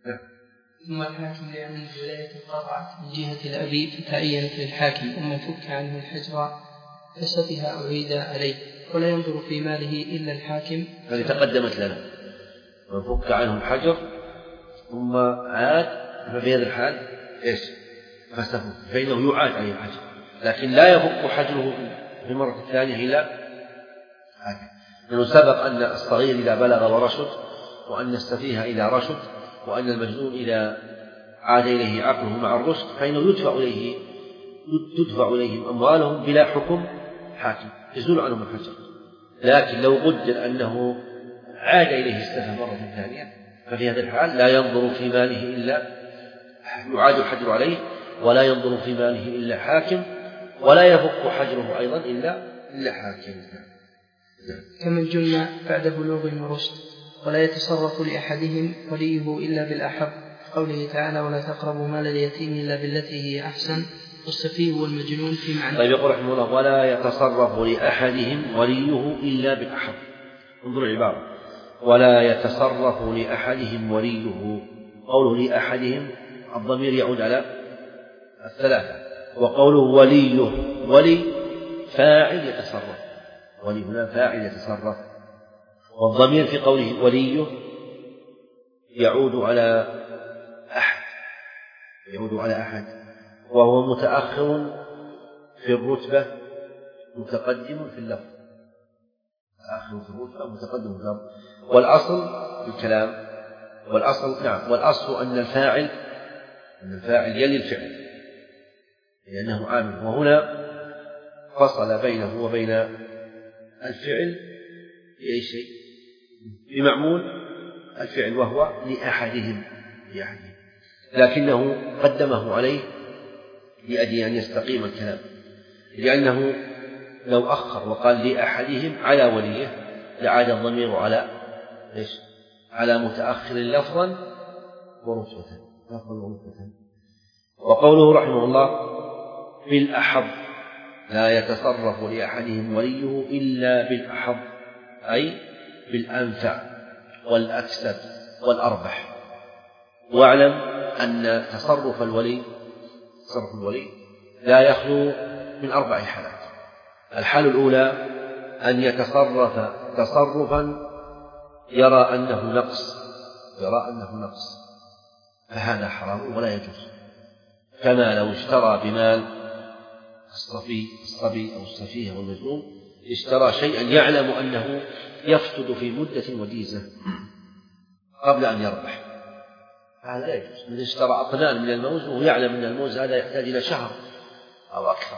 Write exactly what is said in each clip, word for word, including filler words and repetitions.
ثم الحاكم لأن الولاية انقطعت من جهة الأبي فتعينت للحاكم ومن فك عنه الحجر فشبه أعيد عليه ولا ينظر في ماله إلا الحاكم. هذه تقدمت لنا من فك عنه الحجر ثم عاد ففي هذا الحال إيش فسفه فإنه يعاد عليه الحجر، لكن لا يفك حجره في المرة الثانية إلى حاكم، لأنه سبق أن الصغير إذا بلغ ورشد، وأن السفيه إذا رشد، وأن المجنون إذا عاد إليه عقله مع الرشد فإنه يدفع إليه تدفع إليهم أموالهم بلا حكم حاكم يزول عنهم الحجر. لكن لو قدر أنه عاد إليه السفه مرة ثانية ففي هذا الحال لا ينظر في ماله إلا يعاد الحجر عليه، ولا ينظر في ماله إلا حاكم، ولا يفك حجره أيضا إلا إلا حاكم. كمن جن بعد بلوغ ورشد ولا يتصرف لأحدهم وليه إلا بالأحب، قوله تعالى ولا تقربوا مال اليتيم إلا بالتي هي أحسن، والسفيه والمجنون في معنى. طيب يقول رحمه الله ولا يتصرف لأحدهم وليه إلا بالأحب. انظروا العبارة ولا يتصرف لأحدهم وليه، قوله لأحدهم الضمير يعود على الثلاثة، وقوله وليه ولي فاعل يتصرف، ولي هنا فاعل يتصرف، والضمير في قوله وليه يعود على أحد يعود على أحد وهو متأخر في الرتبة متقدم في اللفظ، متأخر في الرتبة متقدم في اللفظ. والأصل الكلام والأصل نعم والأصل أن الفاعل أن الفاعل يلي الفعل لأنه عامل، وهنا فصل بينه وبين الفعل بأي شيء بمعمول الفعل وهو لأحدهم لأحدهم لكنه قدمه عليه لأجل أن يستقيم الكلام، لأنه لو أخر وقال لأحدهم على وليه لعاد الضمير على إيش على متأخر لفظا ورتبة. وقوله رحمه الله بالأحب لا يتصرف لأحدهم وليه إلا بالأحب أي بالأنفع والأكسب والأربح. واعلم أن تصرف الولي تصرف الولي لا يخلو من أربع حالات. الحالة الأولى أن يتصرف تصرفا يرى أنه نقص يرى أنه نقص فهذا حرام ولا يجوز، كما لو اشترى بمال الصبي الصبي أو السفيه أو المجنون اشترى شيئا يعلم أنه يفسد في مدة وجيزة قبل أن يربح، هذا لا يجوز. إذا اشترى أطنان من الموز وهو يعلم أن الموز هذا يحتاج إلى شهر أو أكثر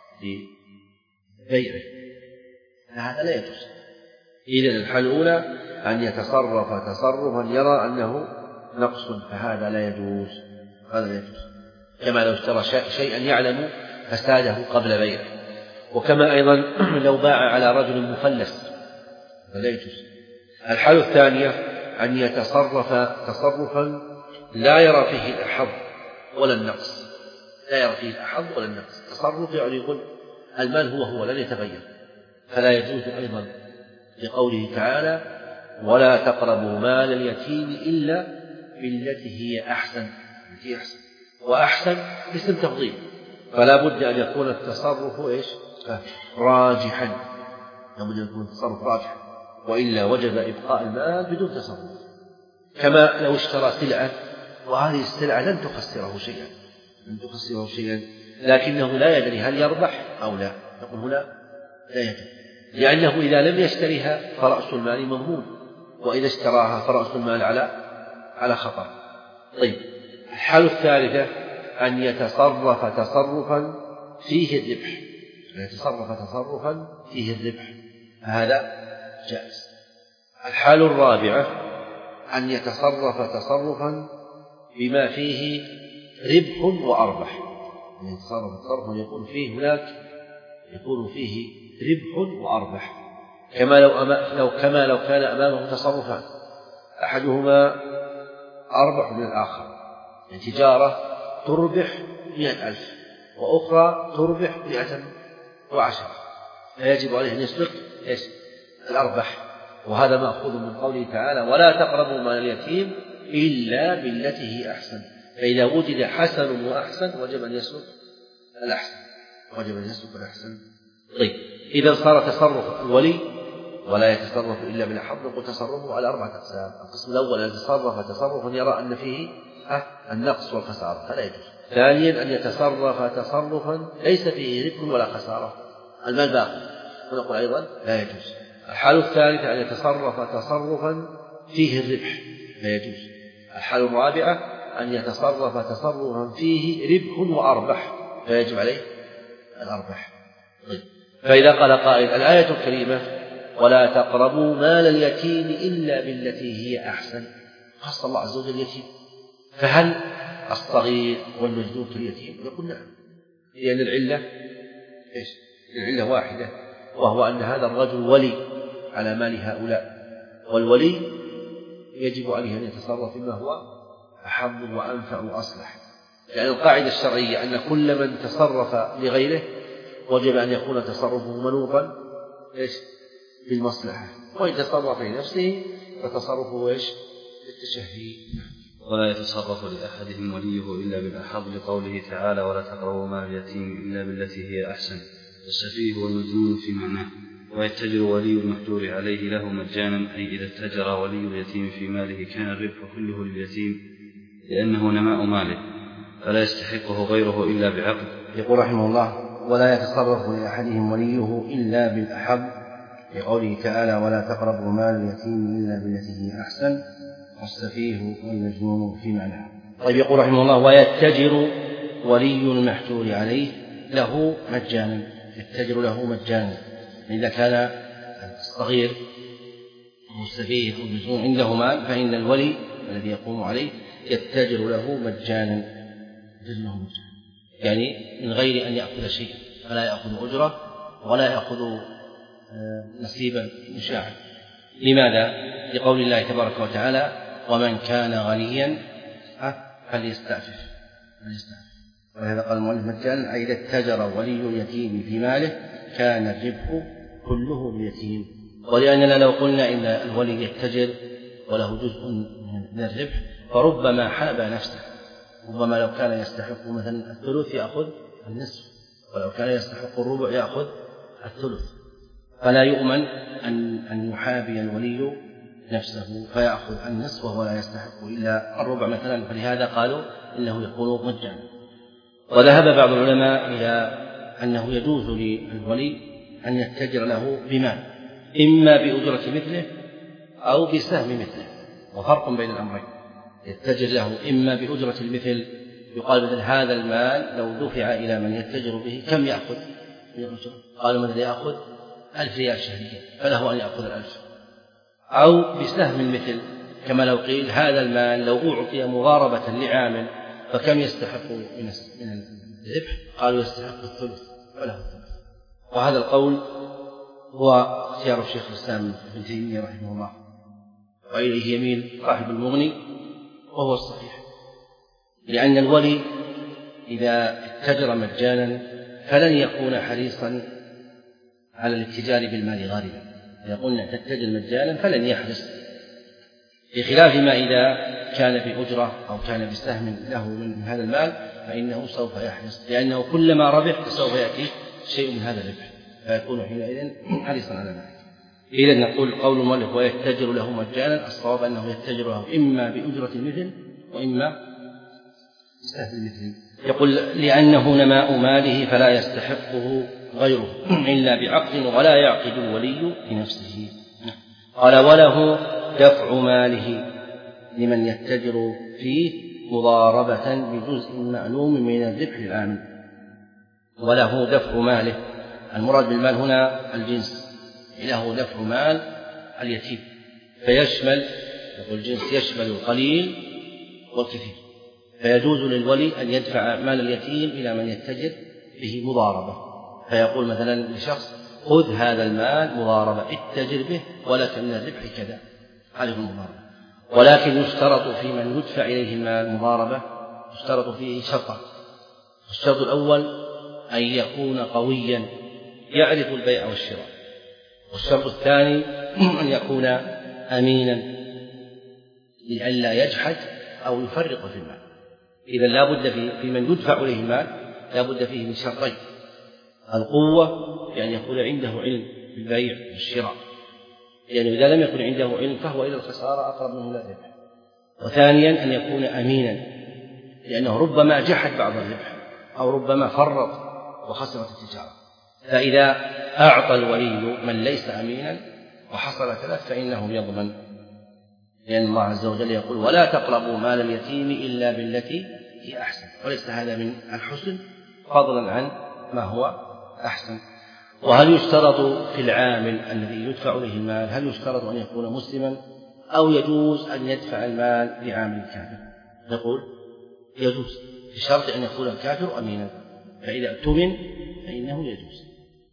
لبيعه، هذا لا يجوز. إذن الحالة الأولى أن يتصرف تصرفا يرى أنه نقص فهذا لا يجوز هذا لا يجوز كما لو اشترى شيئا يعلم فساده قبل بيعه، وكما أيضا لو باع على رجل مفلس فلا يجوز. الحالة الثانية أن يتصرف تصرفا لا يرى فيه الأحظ ولا النقص لا يرى فيه الأحظ ولا النقص تصرف يعني يقول المال هو هو لن يتغير، فلا يجوز أيضا لقوله تعالى ولا تقربوا مال اليتيم إلا بالتي هي أحسن التي أحسن وأحسن اسم تفضيل، فلا بد أن يكون التصرف إيش راجحا، لا بد أن يكون التصرف راجحا وإلا وجب إبقاء المال بدون تصرف. كما لو اشترى سلعة وهذه السلعة لن تخسره شيئا لن تخسره شيئا لكنه لا يدري هل يربح أو لا، نقول هنا لا يدري، لأنه إذا لم يشتريها فرأس المال مضمون، وإذا اشتراها فرأس المال على على خطر. طيب الحالة الثالثة أن يتصرف تصرفا فيه الربح أن يتصرف تصرفا فيه الربح فهذا جائز. الحالة الرابعة أن يتصرف تصرفا بما فيه ربح وأربح، أن يتصرف تصرفا يكون فيه هناك يكون فيه ربح وأربح، كما لو أما لو كما لو كان أمامه تصرفان أحدهما أربح من الآخر، يعني تجارة تربح مئة ألف وأخرى تربح مئة وعشرة، فيجب عليه أن يسبق الأربح، وهذا مأخوذ من قوله تعالى ولا تقربوا مال اليتيم إلا بالتي هي أحسن. فإذا وجد حسن وأحسن وجب أن يسلك الأحسن وجب أن يسلك الأحسن. طيب إذا صار تصرف الولي ولا يتصرف إلا بالأحب، نقول تصرفه على أربعة أقسام. القسم الأول أن يتصرف تصرفا يرى أن فيه النقص والخسارة فلا يجوز. ثانيا أن يتصرف تصرفا ليس فيه ربح ولا خسارة، المال باقي، ونقول أيضا لا يجوز. الحال الثالثة أن يتصرف تصرفا فيه الربح لا يجوز. الحال الرابعة أن يتصرف تصرفا فيه ربح وأربح فيجب عليه الأربح. طيب. فإذا قال قائل الآية الكريمة ولا تقربوا مال اليتيم إلا بالتي هي أحسن، خص الله عز وجل اليتيم، فهل الصغير والمجنون كاليتيم؟ يقول نعم، لأن العلة إيش؟ العلة واحدة، وهو أن هذا الرجل ولي على مال هؤلاء، والولي يجب عليه أن يتصرف فيما هو أحب وأنفع وأصلح، لأن يعني القاعدة الشرعية أن كل من تصرف لغيره وجب أن يكون تصرفه منوطا إيش؟ بالمصلحة، وإن تصرف لنفسه فتصرفه إيش؟ بالتشهي. ولا يتصرف لأحدهم وليه إلا بالأحظ لقوله تعالى ولا تقربوا مال اليتيم إلا بالتي هي أحسن، والسفيه والمجنون في معناه. ويتجر ولي المحجور عليه له مجانا، أي إذا اتجر ولي اليتيم في ماله كان الربح كله لليتيم لأنه نماء ماله فلا يستحقه غيره إلا بعقد. يقول رحمه الله ولا يتصرف لأحدهم وليه إلا بالأحب لقوله تعالى ولا تقربوا مال اليتيم إلا بالتي هي أحسن، والسفيه والمجنون في معناه. طيب يقول رحمه الله ويتجر ولي المحجور عليه له مجانا، يتجر له مجانا، إذا كان الصغير والسفيه والمجنون عنده مال فإن الولي الذي يقوم عليه يتجر له مجانا، يعني من غير أن يأخذ شيء، فلا يأخذ أجرة ولا يأخذ نصيبا مشاعا. لماذا؟ لقول الله تبارك وتعالى ومن كان غنيا فليستعفف. ولهذا قال المؤلف مجانا، أي إذا اتجر ولي اليتيم في ماله كان الربح كله لليتيم. ولأننا لو قلنا إن الولي يتجر وله جزء من الربح فربما حاب نفسه، ربما لو كان يستحق مثلا الثلث يأخذ النصف، ولو كان يستحق الربع يأخذ الثلث، فلا يؤمن أن أن يحابي الولي نفسه فيأخذ النصف وهو لا يستحق إلا الربع مثلا، فلهذا قالوا إنه يكون مجانا. وذهب بعض العلماء إلى أنه يجوز للولي أن يتجر له بمال، إما بأجرة مثله أو بسهم مثله، وفرق بين الأمرين. يتجر له إما بأجرة المثل، يقال مثل هذا المال لو دفع إلى من يتجر به كم يأخذ؟ قالوا مثل يأخذ ألف ريال شهريا فله أن يأخذ الألف. أو بسهم المثل، كما لو قيل هذا المال لو أعطي مضاربة لعامل فكم يستحق من الربح؟ قالوا يستحق الثلث فله الثلث. وهذا القول هو اختيار الشيخ الإسلام ابن تيمية رحمه الله، وإليه يميل صاحب المغني، وهو الصحيح، لأن الولي إذا اتجر مجانا فلن يكون حريصا على الاتجار بالمال غالبا. إذا قلنا تتجر مجانا فلن يحرص، بخلاف ما إذا كان بأجرة أو كان بسهم له من هذا المال فإنه سوف يحرص، لأنه كلما ربح سوف يأتي شيء من هذا الربح فيكون حينئذ حريصا على ذلك. إذا نقول قول المؤلف ويتجر له مجانا، الصواب أنه يتجر له إما بأجرة المثل وإما بسهم المثل. يقول لأنه نماء ماله فلا يستحقه غيره إلا بعقد ولا يعقد الولي لنفسه. قال وله دفع ماله لمن يتجر فيه مضاربة بجزء معلوم من الربح العام. وله دفع ماله، المراد بالمال هنا الجنس، له دفع مال اليتيم، فيشمل يقول الجنس يشمل القليل والكثير، فيجوز للولي أن يدفع مال اليتيم إلى من يتجر به مضاربة، فيقول مثلا لشخص خذ هذا المال مضاربة اتجر به ولك من الربح كذا، هذه المضاربة. ولكن يشترط في من يدفع إليه المال مضاربة يشترط فيه شرطان. الشرط الأول أن يكون قويا يعرف البيع والشراء، والشرط الثاني أن يكون أمينا لئلا يجحد أو يفرط في المال. إذا لا بد في من يدفع إليه المال لا بد فيه من شرطين: القوة، بأن يكون عنده علم بالبيع والشراء، لأنه إذا لم يكن عنده علم فهو إلى الخسارة أقرب منه لا الربح. وثانيا أن يكون أمينا، لأنه ربما جحد بعض الربح أو ربما فرط وخسرت التجارة. فإذا أعطى الولي من ليس أمينا وحصل ثلاث فإنه يضمن، لأن الله عز وجل يقول: ولا تقربوا مال اليتيم إلا بالتي هي أحسن. وليس هذا من الحسن فضلا عن ما هو أحسن. وهل يشترط في العامل الذي يدفع إليه المال هل يشترط أن يكون مسلما أو يجوز أن يدفع المال لعامل كافر؟ نقول يجوز بشرط أن يكون الكافر أمينا، فإذا اؤتمن فإنه يجوز.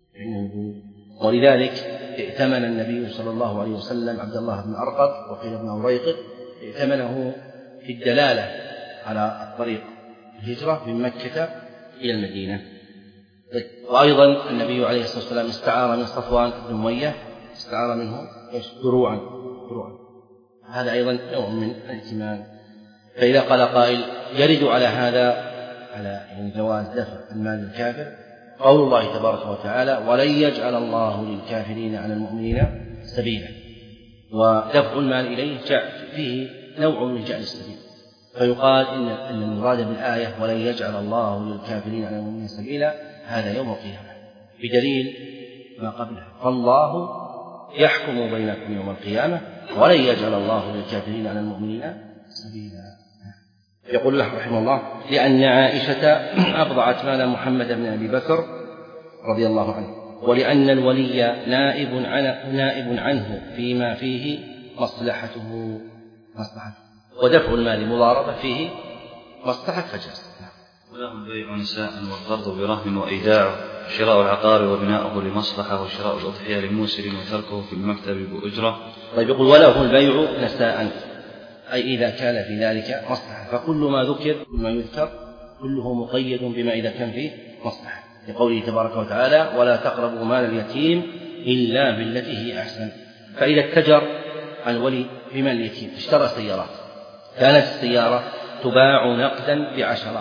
ولذلك ائتمن النبي صلى الله عليه وسلم عبد الله بن أرقد وقيل ابن أوريقط، ائتمنه في الدلالة على الطريق الهجرة من مكة إلى المدينة. وأيضا النبي عليه الصلاة والسلام استعار من صفوان بن أمية استعار منه دروعا دروعا هذا أيضا نوع من الائتمان. فإذا قال قائل: يرد على هذا على جواز دفع المال الكافر قول الله تبارك وتعالى: ولن يجعل الله للكافرين على المؤمنين سبيلا. ودفع المال إليه جاء فيه نوع من جعل السبيل، فيقال إن أن المراد بالآية ولن يجعل الله للكافرين على المؤمنين سبيلا هذا يوم القيامة، بدليل ما قبلها: فالله يحكم بينكم يوم القيامة ولن يجعل الله للكافرين على المؤمنين سبيلا. يقول له رحمه الله: لأن عائشة أبضعت مال محمد بن أبي بكر رضي الله عنه، ولأن الولي نائب عن نائب عنه فيما فيه مصلحته مصلحته ودفع المال مضاربة فيه مصلحة فجاز. وله البيع نساء والقرض برهن وإيداعه، شراء العقار وبناؤه لمصلحة، وشراء الأضحية لموسر وتركه في المكتب بأجرة. طيب يقول: وله البيع نساء، أي إذا كان في ذلك مصلحة، فكل ما ذكر كل ما يذكر كله مقيد بما إذا كان فيه مصلحة، لقوله تبارك وتعالى: ولا تقربوا مال اليتيم إلا بالتي هي أحسن. فإذا اتجر الولي بمال اليتيم اشترى سيارات، كانت السيارة تباع نقدا بعشرة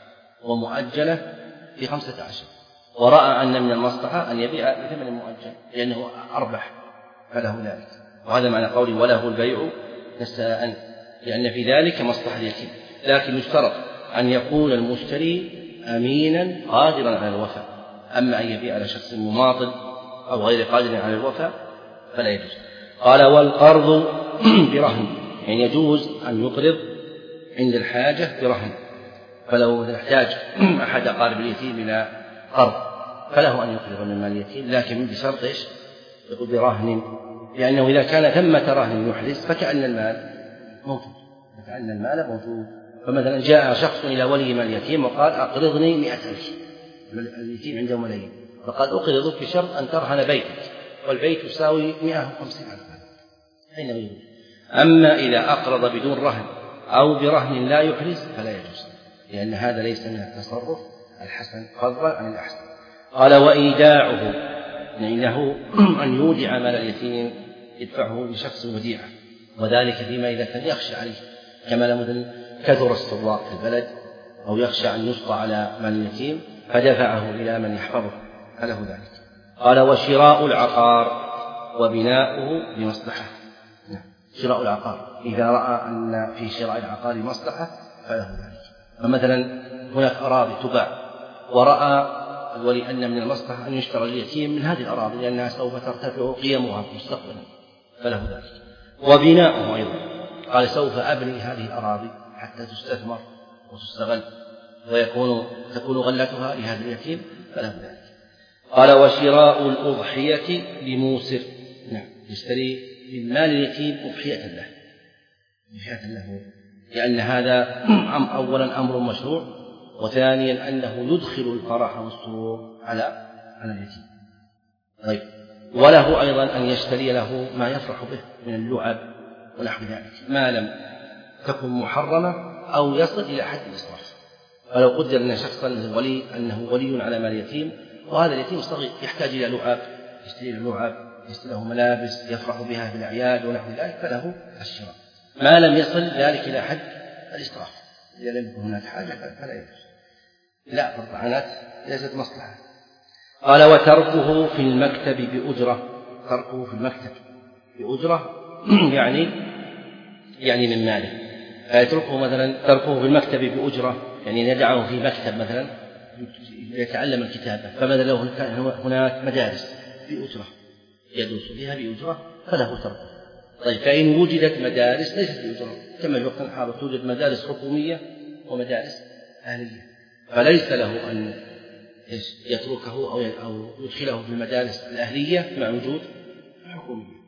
ومؤجلة بخمسة عشر، ورأى أن من المصلحة أن يبيع بثمن مؤجل لأنه أربح، فله ذلك. وهذا معنى قوله: وله البيع نساء، لأن في ذلك مصلحة اليتيم. لكن يشترط أن يكون المشتري أمينا قادرا على الوفاء، أما أن يبيع على شخص مماطل أو غير قادر على الوفاء فلا يجوز. قال: والقرض برهن، يعني يجوز أن يقرض عند الحاجة برهن، فلو احتاج أحد أقارب اليتيم إلى قرض فله أن يقرض من مال اليتيم، لكن بشرط إيش؟ يقول برهن، لأنه إذا كان ثمة رهن يحرز فكأن المال موجود، فكأن المال موجود. فمثلا جاء شخص إلى ولي مال اليتيم وقال: أقرضني مئة ألف، اليتيم عنده ملايين، فقال: أقرضك بشرط أن ترهن بيتك، والبيت يساوي مئة وخمسين ألف. أين يوجد؟ أما إذا أقرض بدون رهن أو برهن لا يحرز فلا يجوز، لأن هذا ليس من التصرف الحسن فضلا عن الأحسن. قال: وإيداعه، إنه أن يودع مال اليتيم يدفعه لشخص وديعة، وذلك فيما إذا كان يخشى عليه، كما مثلا كثر السراق في البلد أو يخشى أن يسطى على مال اليتيم فدفعه إلى من يحفظه فله ذلك. قال: وشراء العقار وبناؤه لمصلحة، شراء العقار إذا رأى أن في شراء العقار مصلحة فله ذلك. فمثلا هناك أراضي تباع ورأى الولي أن من المصلحة أن يشترى اليتيم من هذه الأراضي لأنها سوف ترتفع قيمها مستقبلا فله ذلك. وبناؤه أيضا، قال: سوف أبني هذه الأراضي حتى تستثمر وتستغل ويكون تكون غلتها لهذا اليتيم فله ذلك. قال: وشراء الأضحية لموسر، نعم يشتري من مال اليتيم أضحية له أضحية له لأن هذا أولا أمر مشروع، وثانيا أنه يدخل الفرح والسرور على على اليتيم. طيب، وله أيضا أن يشتري له ما يفرح به من اللعب ونحو ذلك ما لم تكن محرمة أو يصل إلى حد الإسراف. فلو قدر أن شخصا ولي أنه ولي على مال اليتيم وهذا اليتيم صغير يحتاج إلى لعب، يشتري له لعب، يشتري له ملابس يفرح بها في الأعياد ونحو ذلك فله الشراء. ما لم يصل ذلك إلى حد الإسراف. إذا لم يكن هناك حاجة فلا يجوز. لا فرطعنات ليست مصلحة. قال وتركه في المكتب بأجرة. تركه في المكتب بأجرة يعني يعني من ماله. فيتركه مثلا تركه في المكتب بأجرة يعني يدعه في مكتب مثلا يتعلم الكتابة، فماذا لو هناك مدارس بأجرة يدرس فيها بأجرة فله تركه. طيب فإن وجدت مدارس ليست بأجرة كما في وقت الحاضر توجد مدارس حكومية ومدارس أهلية، فليس له أن يتركه أو يدخله في المدارس الأهلية مع وجود الحكومية.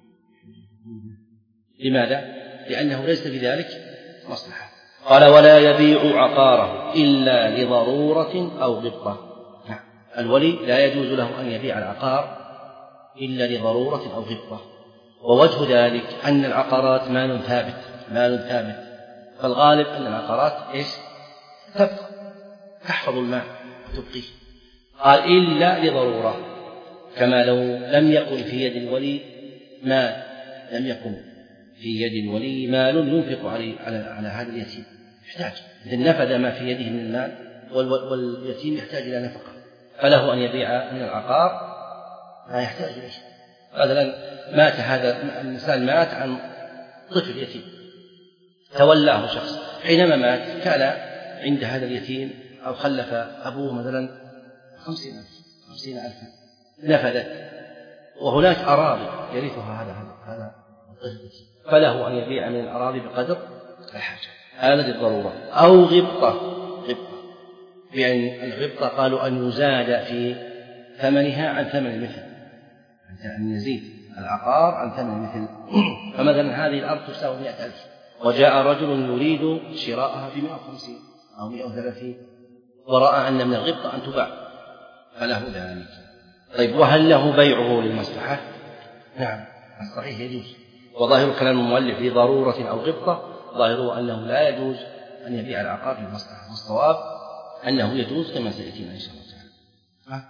لماذا؟ لأنه ليس بذلك مصلحة. قال ولا يبيع عقاره إلا لضرورة أو غبطة. الولي لا يجوز له أن يبيع العقار إلا لضرورة أو غبطة، ووجه ذلك أن العقارات مال ثابت مال ثابت فالغالب أن العقارات إيش؟ تبقى تحفظ المال وتبقيه. قال إلا لضرورة، كما لو لم يكن في يد الولي مال لم يكن في يد الولي مال ينفق عليه على على هذا اليتيم يحتاج، إذا نفذ ما في يده من المال واليتيم يحتاج إلى نفقة، فله أن يبيع من العقار ما يحتاج إليه. مثلا مات هذا الإنسان مات عن طفل يتيم تولاه شخص، حينما مات كان عند هذا اليتيم أو خلف أبوه مثلا خمسين ألف خمسين ألفا نفذت، وهناك أراضي يرثها هذا هذا الطفل، فله أن يبيع من الأراضي بقدر الحاجة. هذا للضرورة. أو غبطة غبطة يعني الغبطة قالوا أن يزاد في ثمنها عن ثمن المثل، أن يزيد العقار عن ثمن المثل. فمثلا هذه الأرض تساوي مئة ألف وجاء رجل يريد شراءها بمئة وخمسين أو مئة وثلاثين ورأى أن من الغبطة أن تباع فله ذلك. طيب وهل له بيعه للمصلحة؟ نعم الصحيح يجوز، وظاهر كلام المؤلف لضرورة أو غبطة ظاهره أنه لا يجوز أن يبيع العقار للمصلحة، والصواب أنه يجوز كما سيأتينا إن شاء الله تعالى.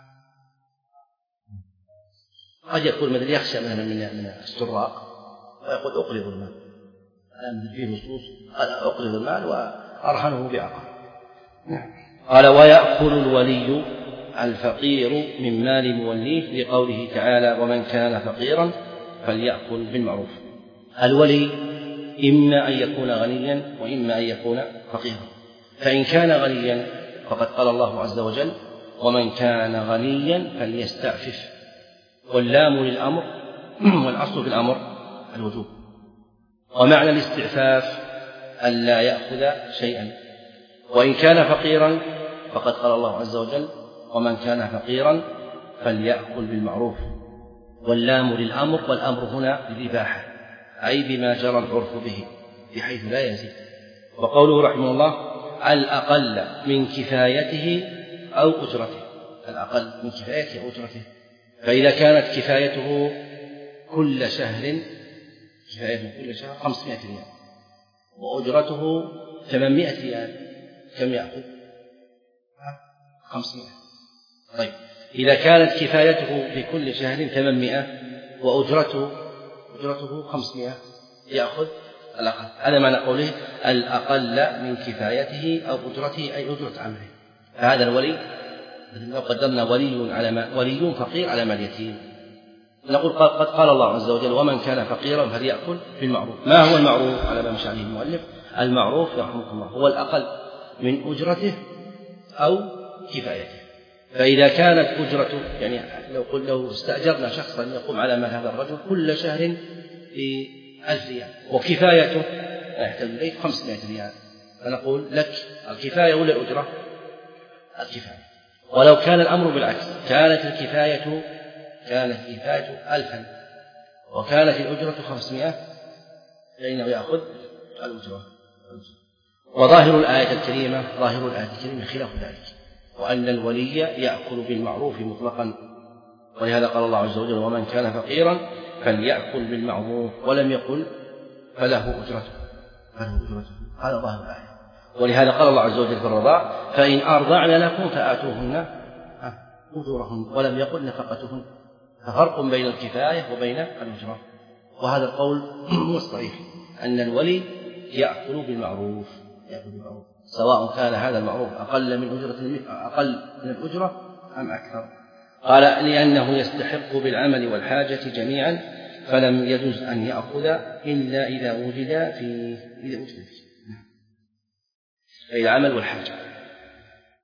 قد يقول مثل يخشى مثلا من السراق ويقول أقرض المال، الآن فيه نصوص قال أقرض المال وأرهنه بعقار. قال ويأكل الولي الفقير من مال موليه لقوله تعالى ومن كان فقيرا فليأكل بالمعروف. الولي إما أن يكون غنيا وإما أن يكون فقيرا، فإن كان غنيا فقد قال الله عز وجل ومن كان غنيا فليستعفف، واللام للأمر والأصل في الأمر الوجوب، ومعنى الاستعفاف ألا يأخذ شيئا. وإن كان فقيرا فقد قال الله عز وجل ومن كان فقيرا فليأكل بالمعروف، واللام للأمر والأمر هنا للإباحة أي بما جرى العرف به بحيث لا يزيد. وقوله رحمه الله الأقل من كفايته أو أجرته، الأقل من كفايته أو أجرته، فإذا كانت كفايته كل شهر كفايته كل شهر خمسمائة ريال وأجرته ثمانمائة ريال كم يأخذ؟ خمسمائة. طيب إذا كانت كفايته في كل شهر ثمانمائة وأجرته أجرته خمسمائة يأخذ الأقل. هذا معنى قوله الأقل من كفايته أو أجرته أي أجرة عمله. فهذا الولي لو قدرنا ولي على ما ولي فقير على مال يتيم نقول قد قال الله عز وجل ومن كان فقيرا فليأكل بالمعروف. ما هو المعروف على ما مشى عليه المؤلف؟ المعروف رحمه الله هو الأقل من أجرته أو كفايته. فإذا كانت أجرته يعني لو قل لو استأجرنا شخصا يقوم على مال هذا الرجل كل شهر في ألف ريال وكفايته يحتاج إليه خمسمائة ريال، فنقول لك الكفاية ولا الأجرة؟ الكفاية. ولو كان الأمر بالعكس كانت الكفاية كانت الكفاية ألفا وكانت الأجرة خمسمائة فإنه يأخذ الأجرة. وظاهر الآية الكريمة ظاهر الآية الكريمة خلاف ذلك، وأن الولي يأكل بالمعروف مطلقا، ولهذا قال الله عز وجل ومن كان فقيرا فليأكل بالمعروف ولم يقل فله أجرته فله أجرته. هذا ظاهر الآية. ولهذا قال الله عز وجل في الرضاع فإن أرضعن لكم فآتوهن أجورهن ولم يقل نفقتهن، ففرق بين الكفاية وبين الأجرة. وهذا القول هو الصحيح أن الولي يأكل بالمعروف يأكل بالمعروف سواء كان هذا المعروف أقل من أجرة أقل من الأجرة أم أكثر. قال لأنه يستحق بالعمل والحاجة جميعا فلم يجوز أن يأخذ إلا إذا وجد فيه إذا وجد فيه العمل والحاجة.